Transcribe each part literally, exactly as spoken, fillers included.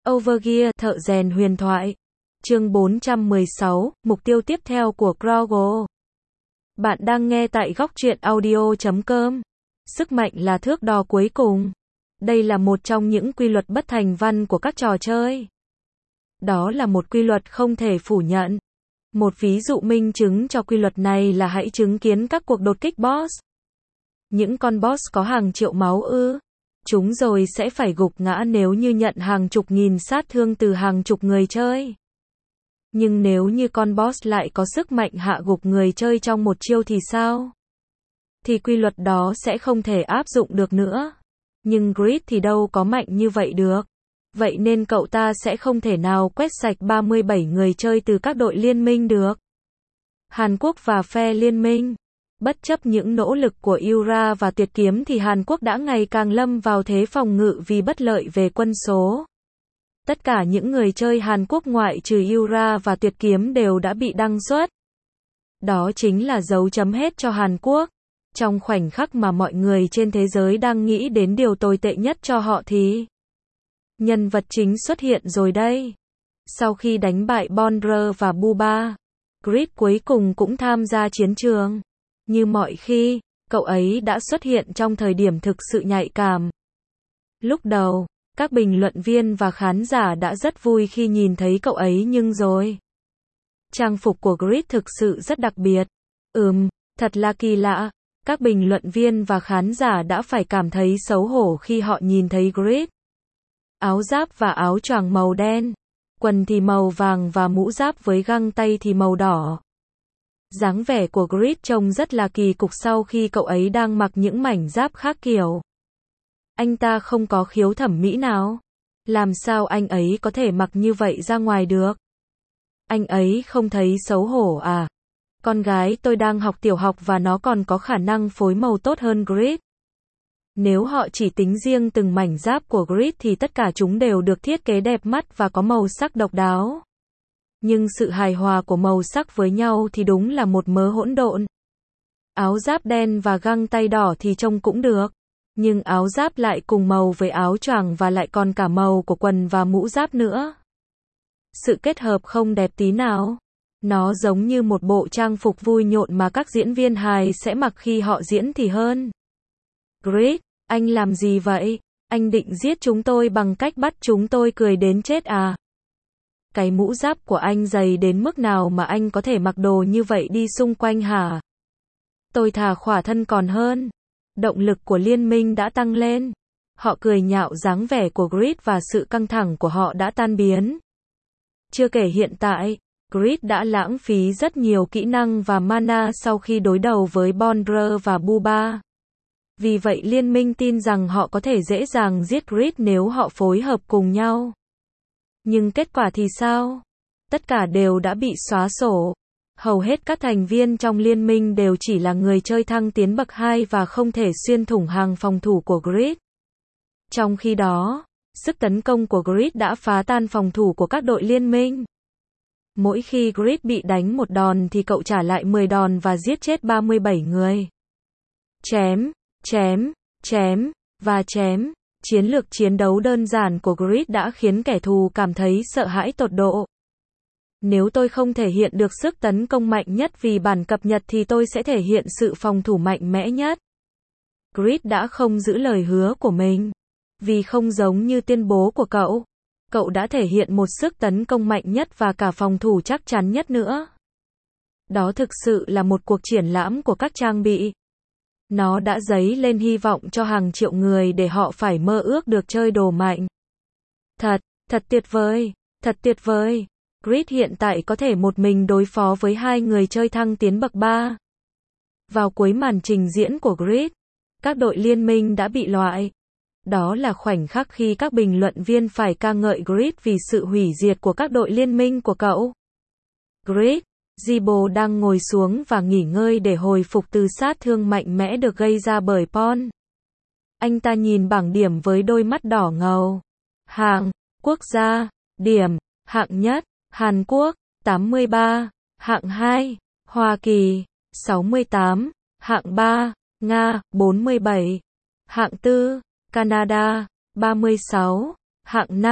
Overgear, thợ rèn huyền thoại. Chương bốn trăm mười sáu, mục tiêu tiếp theo của Grogo. Bạn đang nghe tại góc truyện audio chấm com. Sức mạnh là thước đo cuối cùng. Đây là một trong những quy luật bất thành văn của các trò chơi. Đó là một quy luật không thể phủ nhận. Một ví dụ minh chứng cho quy luật này là hãy chứng kiến các cuộc đột kích boss. Những con boss có hàng triệu máu ư? Chúng rồi sẽ phải gục ngã nếu như nhận hàng chục nghìn sát thương từ hàng chục người chơi. Nhưng nếu như con boss lại có sức mạnh hạ gục người chơi trong một chiêu thì sao? Thì quy luật đó sẽ không thể áp dụng được nữa. Nhưng Grid thì đâu có mạnh như vậy được. Vậy nên cậu ta sẽ không thể nào quét sạch ba mươi bảy người chơi từ các đội liên minh được. Hàn Quốc và phe liên minh. Bất chấp những nỗ lực của Yura và Tuyệt Kiếm thì Hàn Quốc đã ngày càng lâm vào thế phòng ngự vì bất lợi về quân số. Tất cả những người chơi Hàn Quốc ngoại trừ Yura và Tuyệt Kiếm đều đã bị đăng xuất. Đó chính là dấu chấm hết cho Hàn Quốc. Trong khoảnh khắc mà mọi người trên thế giới đang nghĩ đến điều tồi tệ nhất cho họ thì nhân vật chính xuất hiện rồi đây. Sau khi đánh bại Bondra và Buba, Grid cuối cùng cũng tham gia chiến trường. Như mọi khi, cậu ấy đã xuất hiện trong thời điểm thực sự nhạy cảm. Lúc đầu, các bình luận viên và khán giả đã rất vui khi nhìn thấy cậu ấy nhưng rồi. Trang phục của Grid thực sự rất đặc biệt. Ừm, thật là kỳ lạ. Các bình luận viên và khán giả đã phải cảm thấy xấu hổ khi họ nhìn thấy Grid. Áo giáp và áo choàng màu đen, quần thì màu vàng và mũ giáp với găng tay thì màu đỏ. Dáng vẻ của Grid trông rất là kỳ cục sau khi cậu ấy đang mặc những mảnh giáp khác kiểu. Anh ta không có khiếu thẩm mỹ nào. Làm sao anh ấy có thể mặc như vậy ra ngoài được? Anh ấy không thấy xấu hổ à? Con gái tôi đang học tiểu học và nó còn có khả năng phối màu tốt hơn Grid. Nếu họ chỉ tính riêng từng mảnh giáp của Grid thì tất cả chúng đều được thiết kế đẹp mắt và có màu sắc độc đáo. Nhưng sự hài hòa của màu sắc với nhau thì đúng là một mớ hỗn độn. Áo giáp đen và găng tay đỏ thì trông cũng được. Nhưng áo giáp lại cùng màu với áo choàng và lại còn cả màu của quần và mũ giáp nữa. Sự kết hợp không đẹp tí nào. Nó giống như một bộ trang phục vui nhộn mà các diễn viên hài sẽ mặc khi họ diễn thì hơn. Grid, anh làm gì vậy? Anh định giết chúng tôi bằng cách bắt chúng tôi cười đến chết à? Cái mũ giáp của anh dày đến mức nào mà anh có thể mặc đồ như vậy đi xung quanh hả? Tôi thà khỏa thân còn hơn. Động lực của liên minh đã tăng lên. Họ cười nhạo dáng vẻ của Grid và sự căng thẳng của họ đã tan biến. Chưa kể hiện tại, Grid đã lãng phí rất nhiều kỹ năng và mana sau khi đối đầu với Bondra và Buba. Vì vậy liên minh tin rằng họ có thể dễ dàng giết Grid nếu họ phối hợp cùng nhau. Nhưng kết quả thì sao? Tất cả đều đã bị xóa sổ. Hầu hết các thành viên trong liên minh đều chỉ là người chơi thăng tiến bậc hai và không thể xuyên thủng hàng phòng thủ của Grid. Trong khi đó, sức tấn công của Grid đã phá tan phòng thủ của các đội liên minh. Mỗi khi Grid bị đánh một đòn thì cậu trả lại mười đòn và giết chết ba mươi bảy người. Chém, chém, chém, và chém. Chiến lược chiến đấu đơn giản của Grid đã khiến kẻ thù cảm thấy sợ hãi tột độ. Nếu tôi không thể hiện được sức tấn công mạnh nhất vì bản cập nhật thì tôi sẽ thể hiện sự phòng thủ mạnh mẽ nhất. Grid đã không giữ lời hứa của mình. Vì không giống như tuyên bố của cậu, cậu đã thể hiện một sức tấn công mạnh nhất và cả phòng thủ chắc chắn nhất nữa. Đó thực sự là một cuộc triển lãm của các trang bị. Nó đã dấy lên hy vọng cho hàng triệu người để họ phải mơ ước được chơi đồ mạnh. Thật, thật tuyệt vời, thật tuyệt vời. Grid hiện tại có thể một mình đối phó với hai người chơi thăng tiến bậc ba. Vào cuối màn trình diễn của Grid, các đội liên minh đã bị loại. Đó là khoảnh khắc khi các bình luận viên phải ca ngợi Grid vì sự hủy diệt của các đội liên minh của cậu. Grid, Zibo đang ngồi xuống và nghỉ ngơi để hồi phục từ sát thương mạnh mẽ được gây ra bởi Pon. Anh ta nhìn bảng điểm với đôi mắt đỏ ngầu. Hạng, quốc gia, điểm, hạng nhất, Hàn Quốc, tám mươi ba, hạng hai, Hoa Kỳ, sáu mươi tám, hạng ba, Nga, bốn mươi bảy, hạng tư, Canada, ba mươi sáu, hạng năm,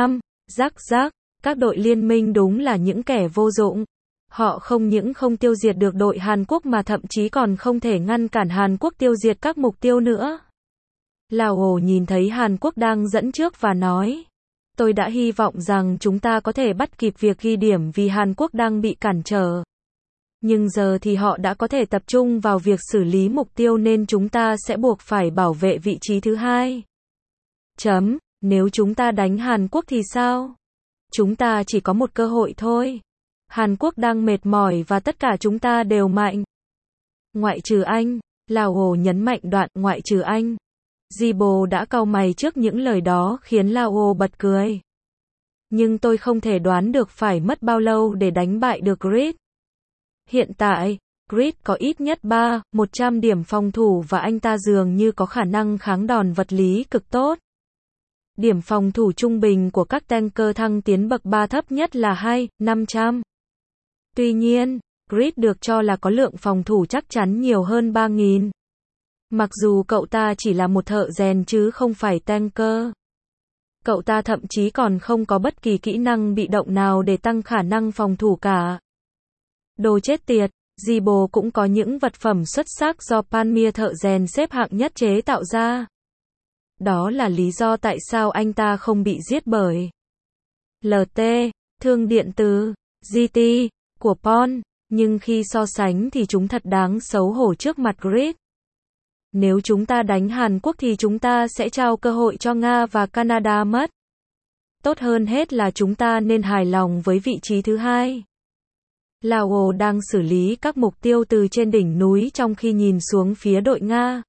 Rắc rắc, các đội liên minh đúng là những kẻ vô dụng. Họ không những không tiêu diệt được đội Hàn Quốc mà thậm chí còn không thể ngăn cản Hàn Quốc tiêu diệt các mục tiêu nữa. Lao Ồ nhìn thấy Hàn Quốc đang dẫn trước và nói, tôi đã hy vọng rằng chúng ta có thể bắt kịp việc ghi điểm vì Hàn Quốc đang bị cản trở. Nhưng giờ thì họ đã có thể tập trung vào việc xử lý mục tiêu nên chúng ta sẽ buộc phải bảo vệ vị trí thứ hai. Chấm, nếu chúng ta đánh Hàn Quốc thì sao? Chúng ta chỉ có một cơ hội thôi. Hàn Quốc đang mệt mỏi và tất cả chúng ta đều mạnh. Ngoại trừ anh, Lao Ồ nhấn mạnh đoạn ngoại trừ anh. Zibo đã cau mày trước những lời đó khiến Lao Ồ bật cười. Nhưng tôi không thể đoán được phải mất bao lâu để đánh bại được Grid. Hiện tại, Grid có ít nhất ba, một trăm điểm phòng thủ và anh ta dường như có khả năng kháng đòn vật lý cực tốt. Điểm phòng thủ trung bình của các tanker thăng tiến bậc ba thấp nhất là hai, năm trăm. Tuy nhiên, Grid được cho là có lượng phòng thủ chắc chắn nhiều hơn ba nghìn. Mặc dù cậu ta chỉ là một thợ rèn chứ không phải tanker. Cậu ta thậm chí còn không có bất kỳ kỹ năng bị động nào để tăng khả năng phòng thủ cả. Đồ chết tiệt, Zibo cũng có những vật phẩm xuất sắc do Palmyr thợ rèn xếp hạng nhất chế tạo ra. Đó là lý do tại sao anh ta không bị giết bởi lờ tê, thương điện tử, giê tê, của Pon, nhưng khi so sánh thì chúng thật đáng xấu hổ trước mặt Grid. Nếu chúng ta đánh Hàn Quốc thì chúng ta sẽ trao cơ hội cho Nga và Canada mất. Tốt hơn hết là chúng ta nên hài lòng với vị trí thứ hai. Lao Ồ đang xử lý các mục tiêu từ trên đỉnh núi trong khi nhìn xuống phía đội Nga.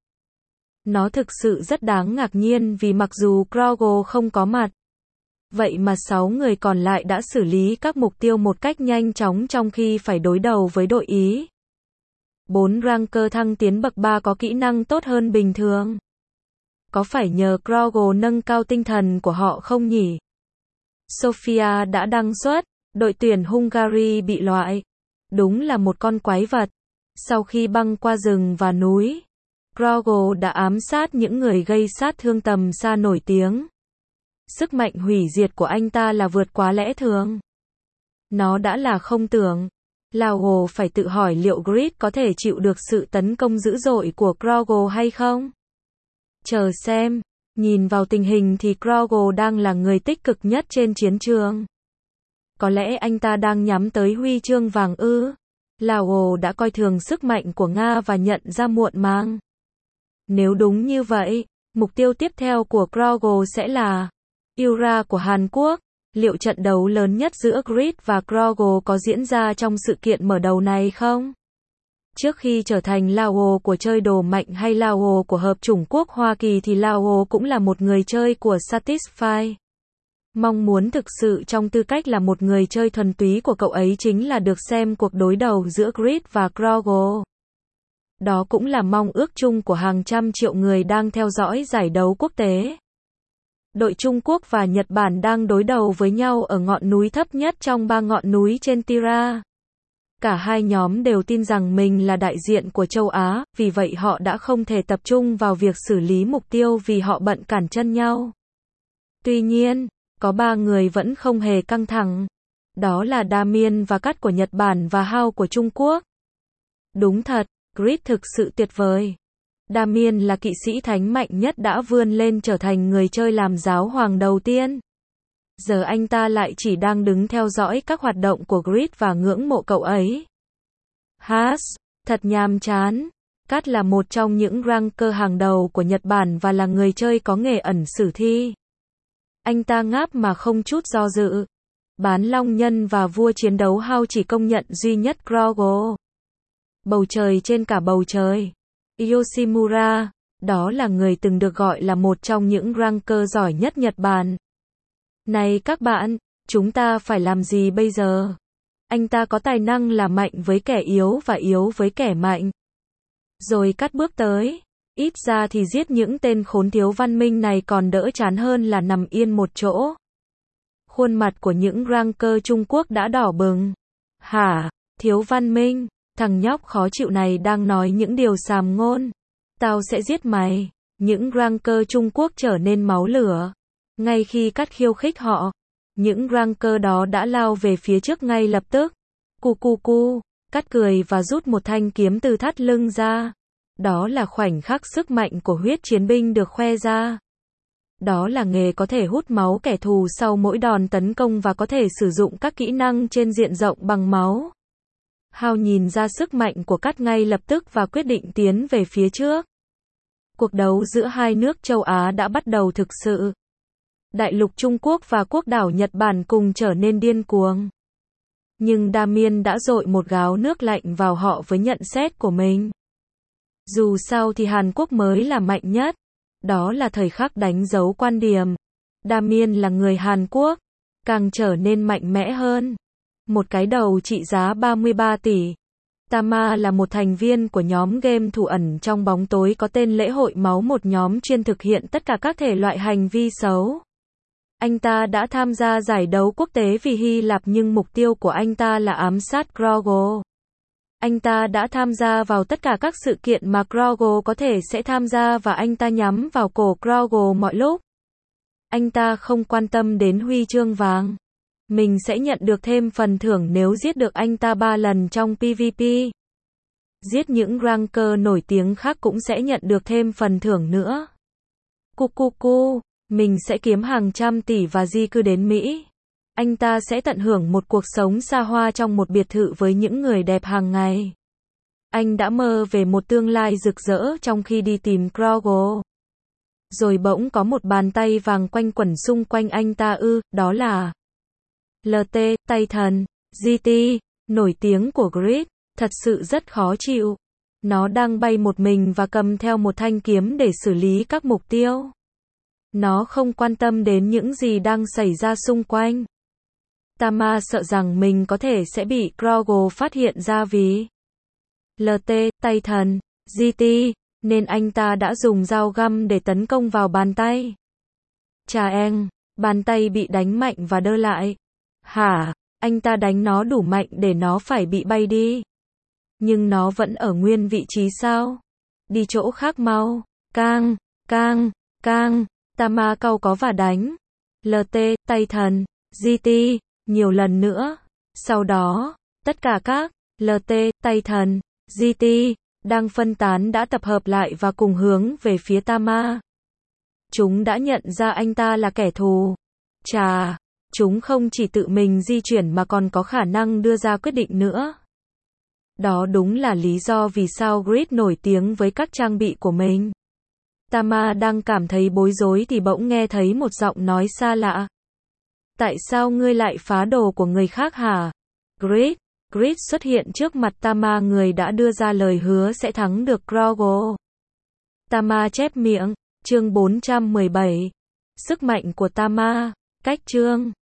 Nó thực sự rất đáng ngạc nhiên vì mặc dù Krogo không có mặt, vậy mà sáu người còn lại đã xử lý các mục tiêu một cách nhanh chóng trong khi phải đối đầu với đội Ý. Bốn ranker thăng tiến bậc ba có kỹ năng tốt hơn bình thường. Có phải nhờ Krogo nâng cao tinh thần của họ không nhỉ? Sofia đã đăng xuất, đội tuyển Hungary bị loại. Đúng là một con quái vật. Sau khi băng qua rừng và núi, Krogo đã ám sát những người gây sát thương tầm xa nổi tiếng. Sức mạnh hủy diệt của anh ta là vượt quá lẽ thường. Nó đã là không tưởng. Lao Ồ phải tự hỏi liệu Grid có thể chịu được sự tấn công dữ dội của Krogo hay không? Chờ xem. Nhìn vào tình hình thì Krogo đang là người tích cực nhất trên chiến trường. Có lẽ anh ta đang nhắm tới huy chương vàng ư? Lao Ồ đã coi thường sức mạnh của Nga và nhận ra muộn màng. Nếu đúng như vậy, mục tiêu tiếp theo của Krogo sẽ là Ura của Hàn Quốc. Liệu trận đấu lớn nhất giữa Grid và Krogo có diễn ra trong sự kiện mở đầu này không? Trước khi trở thành Lao Ồ của chơi đồ mạnh hay Lao Ồ của Hợp chủng quốc Hoa Kỳ thì Lao Ồ cũng là một người chơi của Satisfy. Mong muốn thực sự trong tư cách là một người chơi thuần túy của cậu ấy chính là được xem cuộc đối đầu giữa Grid và Krogo. Đó cũng là mong ước chung của hàng trăm triệu người đang theo dõi giải đấu quốc tế. Đội Trung Quốc và Nhật Bản đang đối đầu với nhau ở ngọn núi thấp nhất trong ba ngọn núi trên Tira. Cả hai nhóm đều tin rằng mình là đại diện của châu Á, vì vậy họ đã không thể tập trung vào việc xử lý mục tiêu vì họ bận cản chân nhau. Tuy nhiên, có ba người vẫn không hề căng thẳng. Đó là Damien và Cắt của Nhật Bản và Hao của Trung Quốc. Đúng thật, Grid thực sự tuyệt vời. Damien là kỵ sĩ thánh mạnh nhất đã vươn lên trở thành người chơi làm giáo hoàng đầu tiên. Giờ anh ta lại chỉ đang đứng theo dõi các hoạt động của Grid và ngưỡng mộ cậu ấy. Has, thật nhàm chán. Cắt là một trong những ranker hàng đầu của Nhật Bản và là người chơi có nghề ẩn sử thi. Anh ta ngáp mà không chút do dự. Bán Long Nhân và vua chiến đấu Hao chỉ công nhận duy nhất Krogo. Bầu trời trên cả bầu trời. Yoshimura, đó là người từng được gọi là một trong những ranker giỏi nhất Nhật Bản. Này các bạn, chúng ta phải làm gì bây giờ? Anh ta có tài năng là mạnh với kẻ yếu và yếu với kẻ mạnh. Rồi Cắt bước tới. Ít ra thì giết những tên khốn thiếu văn minh này còn đỡ chán hơn là nằm yên một chỗ. Khuôn mặt của những ranker Trung Quốc đã đỏ bừng. Hả? Thiếu văn minh? Thằng nhóc khó chịu này đang nói những điều sàm ngôn. Tao sẽ giết mày. Những ranker Trung Quốc trở nên máu lửa. Ngay khi Cắt khiêu khích họ, Những ranker đó đã lao về phía trước ngay lập tức. Cu cu cu, cắt cười và rút một thanh kiếm từ thắt lưng ra. Đó là khoảnh khắc sức mạnh của huyết chiến binh được khoe ra. Đó là nghề có thể hút máu kẻ thù sau mỗi đòn tấn công và có thể sử dụng các kỹ năng trên diện rộng bằng máu. Hao nhìn ra sức mạnh của cắt ngay lập tức và quyết định tiến về phía trước. Cuộc đấu giữa hai nước châu Á đã bắt đầu thực sự. Đại lục Trung Quốc và quốc đảo Nhật Bản cùng trở nên điên cuồng. Nhưng Damien đã dội một gáo nước lạnh vào họ với nhận xét của mình. Dù sao thì Hàn Quốc mới là mạnh nhất. Đó là thời khắc đánh dấu quan điểm. Damien là người Hàn Quốc, càng trở nên mạnh mẽ hơn. Một cái đầu trị giá ba mươi ba tỷ. Tama là một thành viên của nhóm game thủ ẩn trong bóng tối có tên Lễ hội Máu, một nhóm chuyên thực hiện tất cả các thể loại hành vi xấu. Anh ta đã tham gia giải đấu quốc tế vì Hy Lạp nhưng mục tiêu của anh ta là ám sát Grogo. Anh ta đã tham gia vào tất cả các sự kiện mà Grogo có thể sẽ tham gia và anh ta nhắm vào cổ Grogo mọi lúc. Anh ta không quan tâm đến huy chương vàng. Mình sẽ nhận được thêm phần thưởng nếu giết được anh ta ba lần trong pê vê pê. Giết những ranker nổi tiếng khác cũng sẽ nhận được thêm phần thưởng nữa. Cu cu cu, mình sẽ kiếm hàng trăm tỷ và di cư đến Mỹ. Anh ta sẽ tận hưởng một cuộc sống xa hoa trong một biệt thự với những người đẹp hàng ngày. Anh đã mơ về một tương lai rực rỡ trong khi đi tìm Grogo. Rồi bỗng có một bàn tay vàng quanh quẩn xung quanh anh ta ư, đó là lờ tê, tay thần, giê tê, nổi tiếng của Grid, thật sự rất khó chịu. Nó đang bay một mình và cầm theo một thanh kiếm để xử lý các mục tiêu. Nó không quan tâm đến những gì đang xảy ra xung quanh. Tama sợ rằng mình có thể sẽ bị Grogo phát hiện ra vì lờ tê, tay thần, giê tê, nên anh ta đã dùng dao găm để tấn công vào bàn tay. Chà eng, bàn tay bị đánh mạnh và đơ lại. Hả, anh ta đánh nó đủ mạnh để nó phải bị bay đi. Nhưng nó vẫn ở nguyên vị trí sao? Đi chỗ khác mau. Cang, cang, cang, Tama cau có và đánh lờ tê, tay thần, giê tê, nhiều lần nữa. Sau đó, tất cả các lờ tê, tay thần, giê tê, đang phân tán đã tập hợp lại và cùng hướng về phía Tama. Chúng đã nhận ra anh ta là kẻ thù. Chà, chúng không chỉ tự mình di chuyển mà còn có khả năng đưa ra quyết định nữa. Đó đúng là lý do vì sao Grid nổi tiếng với các trang bị của mình. Tama đang cảm thấy bối rối thì bỗng nghe thấy một giọng nói xa lạ. Tại sao ngươi lại phá đồ của người khác hả? Grid, Grid xuất hiện trước mặt Tama, người đã đưa ra lời hứa sẽ thắng được Grogo. Tama chép miệng, chương bốn trăm mười bảy. Sức mạnh của Tama, cách chương.